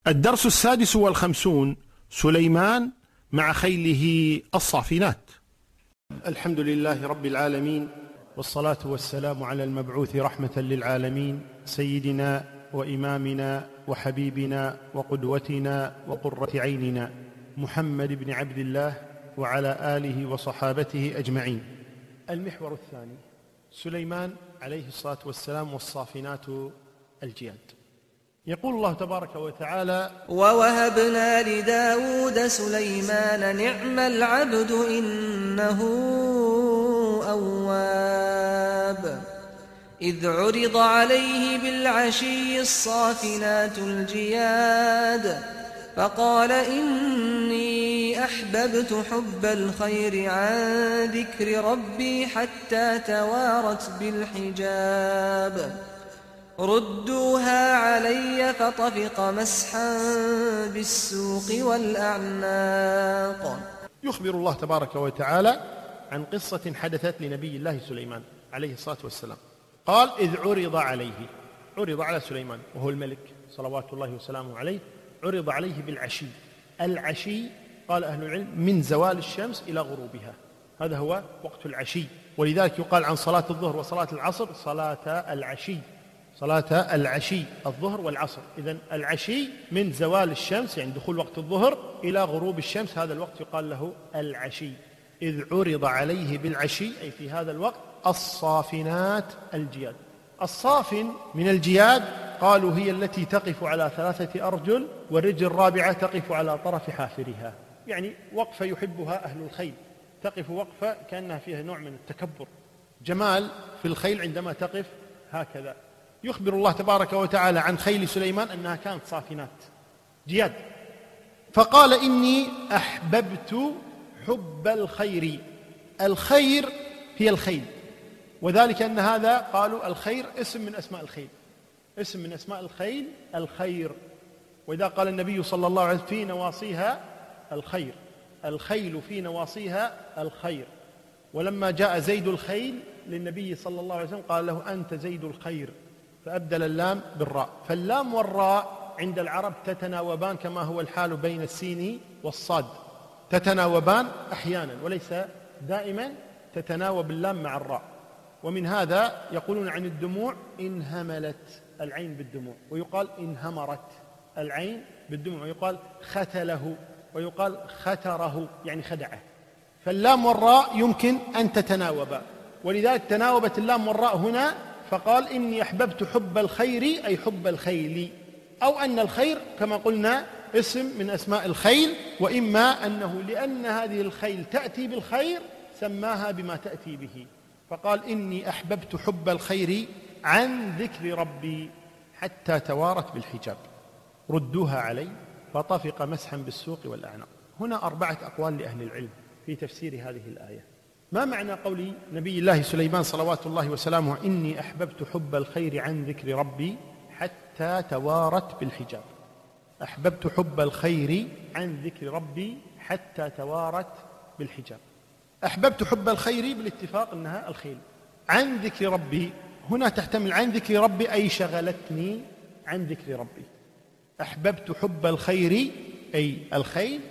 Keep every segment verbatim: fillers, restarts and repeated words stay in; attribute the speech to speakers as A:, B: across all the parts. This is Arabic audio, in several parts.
A: الدرس السادس والخمسون: سليمان مع خيله الصافنات. الحمد لله رب العالمين، والصلاة والسلام على المبعوث رحمة للعالمين، سيدنا وإمامنا وحبيبنا وقدوتنا وقرة عيننا محمد بن عبد الله وعلى آله وصحابته أجمعين. المحور الثاني: سليمان عليه الصلاة والسلام والصافنات الجياد. يقول الله تبارك وتعالى:
B: ووهبنا لداود سليمان نعم العبد إنه أواب إذ عرض عليه بالعشي الصافنات الجياد فقال إني أحببت حب الخير عن ذكر ربي حتى توارت بالحجاب ردوها علي فطفق مسحا بالسوق والأعناق.
A: يخبر الله تبارك وتعالى عن قصة حدثت لنبي الله سليمان عليه الصلاة والسلام. قال: إذ عرض عليه، عرض على سليمان وهو الملك صلوات الله وسلامه عليه، عرض عليه بالعشي. العشي قال أهل العلم من زوال الشمس إلى غروبها، هذا هو وقت العشي، ولذلك يقال عن صلاة الظهر وصلاة العصر صلاة العشي، صلاة العشي الظهر والعصر. إذن العشي من زوال الشمس يعني دخول وقت الظهر إلى غروب الشمس، هذا الوقت يقال له العشي. إذ عرض عليه بالعشي أي في هذا الوقت الصافنات الجياد. الصافن من الجياد قالوا هي التي تقف على ثلاثة أرجل والرجل الرابعة تقف على طرف حافرها، يعني وقفة يحبها أهل الخيل، تقف وقفة كأنها فيها نوع من التكبر، جمال في الخيل عندما تقف هكذا. يخبر الله تبارك وتعالى عن خيل سليمان أنها كانت صافنات جياد. فقال: إني أحببت حب الخير. الخير هي الخيل، وذلك أن هذا قالوا الخير اسم من أسماء الخيل، اسم من أسماء الخيل الخير. وإذا قال النبي صلى الله عليه وسلم في نواصيها الخير، الخيل في نواصيها الخير. ولما جاء زيد الخيل للنبي صلى الله عليه وسلم قال له: أنت زيد الخير، فأبدل اللام بالراء. فاللام والراء عند العرب تتناوبان كما هو الحال بين السين والصاد، تتناوبان أحيانا وليس دائما تتناوب اللام مع الراء. ومن هذا يقولون عن الدموع انهملت العين بالدموع، ويقال انهمرت العين بالدموع، ويقال ختله، ويقال ختره يعني خدعه. فاللام والراء يمكن أن تتناوبا، ولذلك تناوبت اللام والراء هنا، فقال: إني أحببت حب الخير أي حب الخيل، أو أن الخير كما قلنا اسم من أسماء الخيل، وإما أنه لأن هذه الخيل تأتي بالخير سماها بما تأتي به، فقال: إني أحببت حب الخير عن ذكر ربي حتى توارت بالحجاب ردوها علي فطفق مسحا بالسوق والأعناق. هنا أربعة أقوال لأهل العلم في تفسير هذه الآية. ما معنى قول نبي الله سليمان صلوات الله وسلامه: إني أحببت حب الخير عن ذكر ربي حتى توارت بالحجاب؟ أحببت حب الخير عن ذكر ربي حتى توارت بالحجاب. أحببت حب الخير بالاتفاق أنها الخيل. عن ذكر ربي هنا تحتمل عن ذكر ربي أي شغلتني عن ذكر ربي. أحببت حب الخير أي الخيل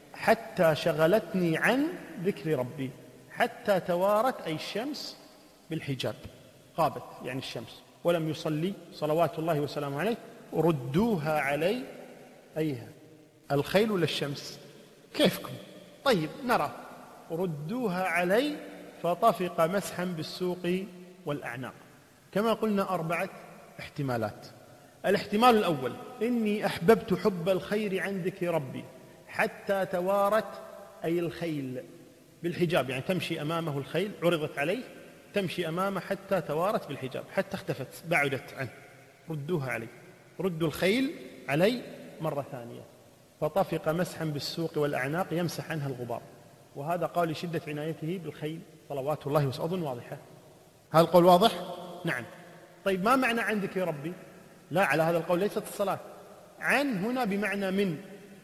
A: حتى شغلتني عن ذكر ربي، حتى توارت أي الشمس بالحجاب، غابت يعني الشمس ولم يصلي صلوات الله وسلامه عليه. ردوها علي أيها الخيل ولا الشمس؟ كيفكم؟ طيب نرى. ردوها علي فطفق مسحا بالسوق والأعناق. كما قلنا أربعة احتمالات. الاحتمال الأول: إني أحببت حب الخير عن ذكر ربي حتى توارت أي الخيل بالحجاب، يعني تمشي أمامه الخيل، عرضت عليه تمشي أمامه حتى توارت بالحجاب، حتى اختفت بعدت عنه. ردوها علي، ردوا الخيل علي مرة ثانية. فطفق مسحا بالسوق والأعناق يمسح عنها الغبار. وهذا قال لشدة عنايته بالخيل صلوات الله وسلامه. أظن واضحة، هذا القول واضح؟ نعم. طيب ما معنى عن ذكر ربي؟ لا، على هذا القول ليست الصلاة. عن هنا بمعنى من،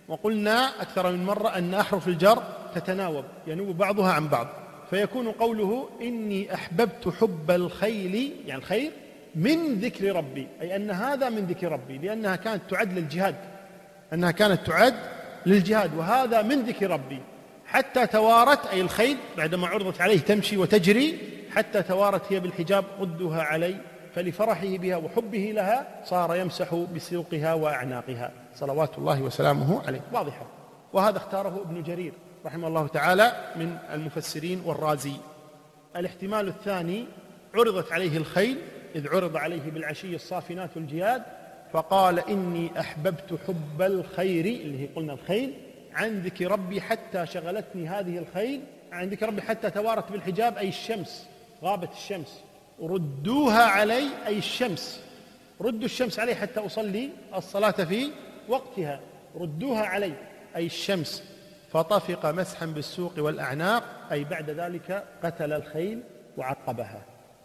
A: وقلنا أكثر من مرة أن أحرف الجر تتناوب، ينوب بعضها عن بعض، فيكون قوله إني أحببت حب الخيل يعني الخير من ذكر ربي، أي أن هذا من ذكر ربي، لأنها كانت تعد للجهاد أنها كانت تعد للجهاد، وهذا من ذكر ربي حتى توارت، أي الخيل بعدما عرضت عليه تمشي وتجري حتى توارت هي بالحجاب ردها علي، فلفرحه بها وحبه لها صار يمسح بسوقها وأعناقها صلوات الله وسلامه عليه. واضحة. وهذا اختاره ابن جرير رحمه الله تعالى من المفسرين والرازي. الاحتمال الثاني: عرضت عليه الخيل إذ عرض عليه بالعشي الصافنات الجياد فقال إني أحببت حب الخير، اللي هي قلنا الخيل، عن ذكر ربي حتى شغلتني هذه الخيل، عن ذكر ربي حتى توارت بالحجاب أي الشمس، غابت الشمس، ردوها علي أي الشمس، ردوا الشمس علي حتى أصلي الصلاة في وقتها، ردوها علي أي الشمس، فطفق مسحا بالسوق والأعناق أي بعد ذلك قتل الخيل وعقبها.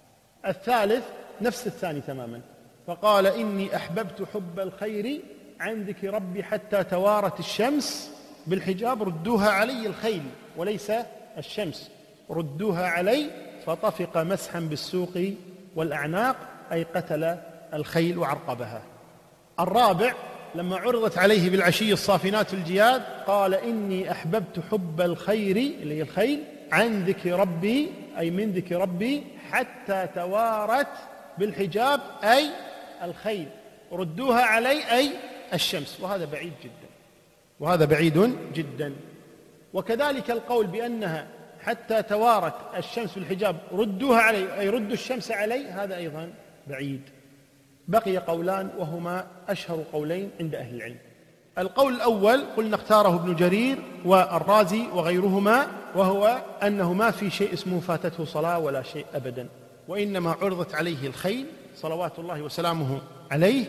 A: الثالث نفس الثاني تماما، فقال إني أحببت حب الخير عن ذكر ربي حتى توارت الشمس بالحجاب ردوها علي الخيل وليس الشمس، ردوها علي، فطفق مسحا بالسوق والأعناق أي قتل الخيل وعرقبها. الرابع: لما عرضت عليه بالعشي الصافنات الجياد قال إني أحببت حب الخير، اللي هي الخيل، عن ذكر ربي أي من ذكر ربي حتى توارت بالحجاب أي الخيل، ردوها علي أي الشمس. وهذا بعيد جدا، وهذا بعيد جدا. وكذلك القول بأنها حتى توارت الشمس بالحجاب ردوها علي أي ردوا الشمس علي، هذا أيضا بعيد. بقي قولان وهما أشهر قولين عند أهل العلم. القول الأول قلنا اختاره ابن جرير والرازي وغيرهما، وهو أنه ما في شيء اسمه فاتته صلاة ولا شيء أبدا، وإنما عرضت عليه الخيل صلوات الله وسلامه عليه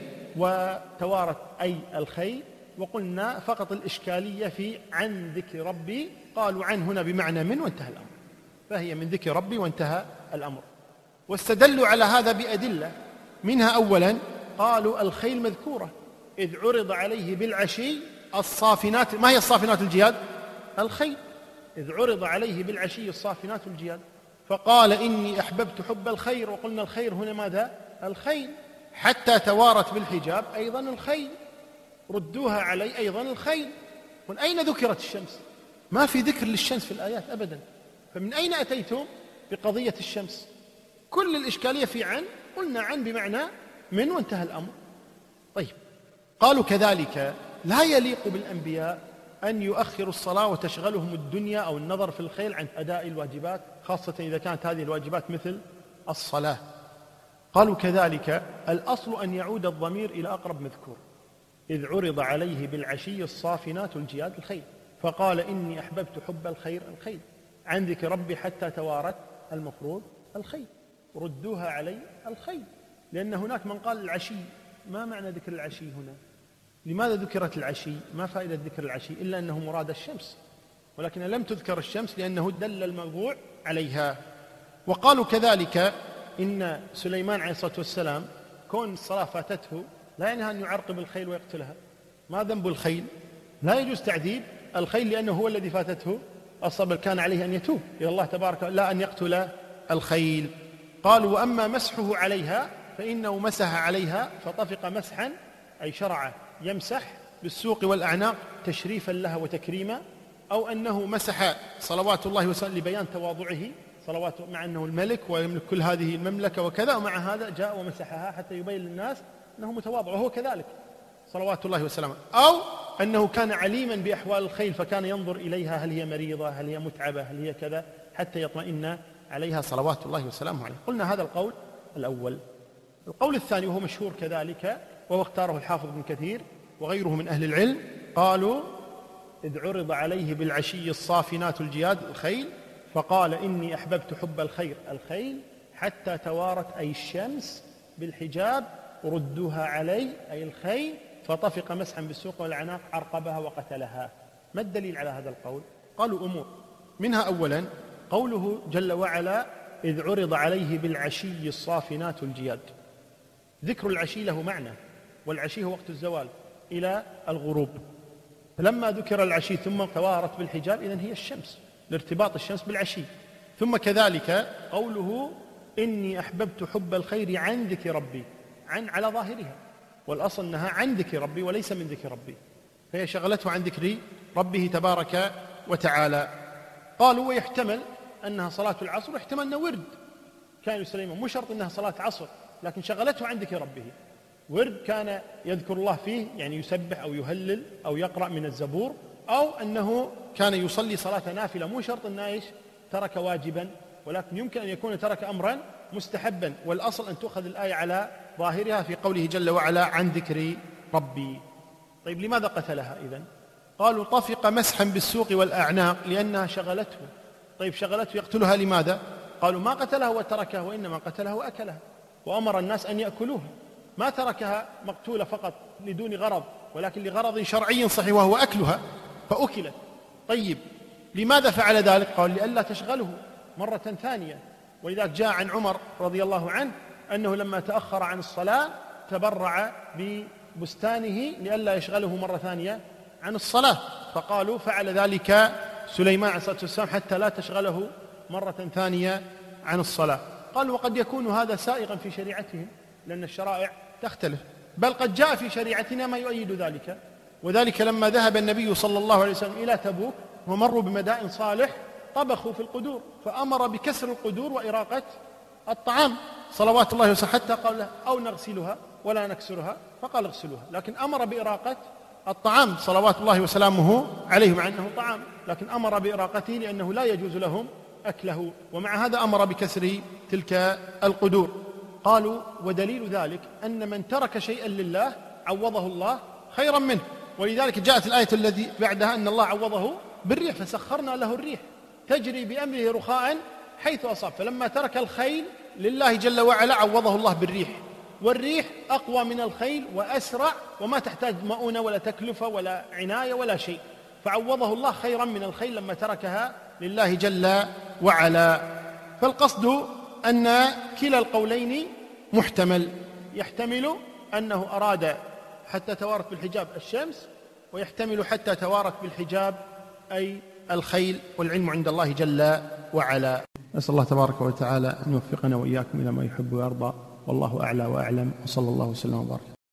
A: وتوارت أي الخيل. وقلنا فقط الإشكالية في عن ذكر ربي، قالوا عن هنا بمعنى من وانتهى الأمر، فهي من ذكر ربي وانتهى الأمر. واستدلوا على هذا بأدلة، منها أولا قالوا الخيل مذكورة إذ عرض عليه بالعشي الصافنات. ما هي الصافنات الجياد؟ الخيل. إذ عرض عليه بالعشي الصافنات الجياد فقال إني أحببت حب الخير، وقلنا الخير هنا ماذا؟ الخيل. حتى توارت بالحجاب أيضا الخيل، ردوها علي أيضا الخيل. من أين ذكرت الشمس؟ ما في ذكر للشمس في الآيات أبدا، فمن أين أتيتم بقضية الشمس؟ كل الإشكالية في عن، قلنا عن بمعنى من وانتهى الأمر. طيب، قالوا كذلك لا يليق بالأنبياء أن يؤخروا الصلاة وتشغلهم الدنيا أو النظر في الخيل عن أداء الواجبات، خاصة إذا كانت هذه الواجبات مثل الصلاة. قالوا كذلك الأصل أن يعود الضمير إلى أقرب مذكور، إذ عرض عليه بالعشي الصافنات الجياد الخيل فقال إني أحببت حب الخير الخيل، عن ذكر ربي حتى توارت المفروض الخيل، ردوها علي الخيل. لأن هناك من قال العشي، ما معنى ذكر العشي هنا؟ لماذا ذكرت العشي؟ ما فائدة ذكر العشي إلا أنه مراد الشمس، ولكن لم تذكر الشمس لأنه دل الموضوع عليها. وقالوا كذلك إن سليمان عليه الصلاة والسلام كون الصلاة فاتته لا يعني أن يعرقب الخيل ويقتلها. ما ذنب الخيل؟ لا يجوز تعذيب الخيل لأنه هو الذي فاتته الصبر، كان عليه أن يتوب إلى الله تبارك لا أن يقتل الخيل. قالوا وأما مسحه عليها فإنه مسح عليها فطفق مسحا أي شرع يمسح بالسوق والأعناق تشريفا لها وتكريما، أو أنه مسح صلوات الله وسلم لبيان تواضعه صلوات، مع أنه الملك ويملك كل هذه المملكة وكذا، ومع هذا جاء ومسحها حتى يبين للناس أنه متواضع وهو كذلك صلوات الله وسلامه. أو أنه كان عليما بأحوال الخيل فكان ينظر إليها هل هي مريضة هل هي متعبة هل هي كذا حتى يطمئن عليها صلوات الله وسلامه عليه. قلنا هذا القول الأول. القول الثاني وهو مشهور كذلك وهو اختاره الحافظ ابن كثير وغيره من أهل العلم، قالوا إذ عرض عليه بالعشي الصافنات الجياد الخيل فقال إني أحببت حب الخير الخيل حتى توارت أي الشمس بالحجاب ردوها علي أي الخيل فطفق مسحا بالسوق والعناق عرقبها وقتلها. ما الدليل على هذا القول؟ قالوا أمور، منها أولا قوله جل وعلا إذ عرض عليه بالعشي الصافنات الجياد. ذكر العشي له معنى، والعشي هو وقت الزوال إلى الغروب، فلما ذكر العشي ثم توارت بالحجاب إذن هي الشمس لارتباط الشمس بالعشي. ثم كذلك قوله إني أحببت حب الخير عن ذكر ربي، عن على ظاهرها، والأصل أنها عن ذكر ربي وليس من ذكر ربي، فهي شغلته عن ذكر ربه تبارك وتعالى. قالوا ويحتمل أنها صلاة العصر، ويحتمل أنه ورد كان سليمان، مو شرط أنها صلاة عصر، لكن شغلته عن ذكر ربه، ورد كان يذكر الله فيه، يعني يسبح أو يهلل أو يقرأ من الزبور، أو أنه كان يصلي صلاة نافلة، مو شرط أنه إيش ترك واجبا، ولكن يمكن أن يكون ترك أمرا مستحبا، والأصل أن تؤخذ الآية على ظاهرها في قوله جل وعلا عن ذكر ربي. طيب لماذا قتلها إذن؟ قالوا طفق مسحا بالسوق والأعناق لأنها شغلته. طيب شغلته يقتلها لماذا؟ قالوا ما قتلها وتركها، وإنما قتلها وأكلها، وأمر الناس أن يأكلوها، ما تركها مقتولة فقط لدون غرض، ولكن لغرض شرعي صحيح وهو أكلها، فأكلت. طيب لماذا فعل ذلك؟ قال لئلا تشغله مرة ثانية. ولذلك جاء عن عمر رضي الله عنه أنه لما تأخر عن الصلاة تبرع ببستانه لئلا يشغله مرة ثانية عن الصلاة، فقالوا فعل ذلك سليمان عليه الصلاة والسلام حتى لا تشغله مرة ثانية عن الصلاة. قالوا وقد يكون هذا سائغا في شريعتهم، لأن الشرائع تختلف، بل قد جاء في شريعتنا ما يؤيد ذلك. وذلك لما ذهب النبي صلى الله عليه وسلم إلى تبوك ومروا بمدائن صالح طبخوا في القدور، فأمر بكسر القدور وإراقة الطعام صلوات الله وسلامه، حتى قال له أو نغسلها ولا نكسرها، فقال اغسلوها، لكن أمر بإراقة الطعام صلوات الله وسلامه عليه، مع أنه طعام، لكن أمر بإراقته لأنه لا يجوز لهم أكله، ومع هذا أمر بكسر تلك القدور. قالوا ودليل ذلك أن من ترك شيئا لله عوضه الله خيرا منه، ولذلك جاءت الآية التي بعدها أن الله عوضه بالريح، فسخرنا له الريح تجري بأمره رخاء حيث أصاب. فلما ترك الخيل لله جل وعلا عوضه الله بالريح، والريح أقوى من الخيل وأسرع وما تحتاج مؤونة ولا تكلفة ولا عناية ولا شيء، فعوضه الله خيرا من الخيل لما تركها لله جل وعلا. فالقصد أن كلا القولين محتمل، يحتمل أنه أراد حتى توارت بالحجاب الشمس، ويحتمل حتى توارت بالحجاب أي الخيل، والعلم عند الله جل وعلا. نسأل الله تبارك وتعالى أن يوفقنا وإياكم إلى ما يحب ويرضى، والله أعلى وأعلم، وصلى الله وسلم وبارك.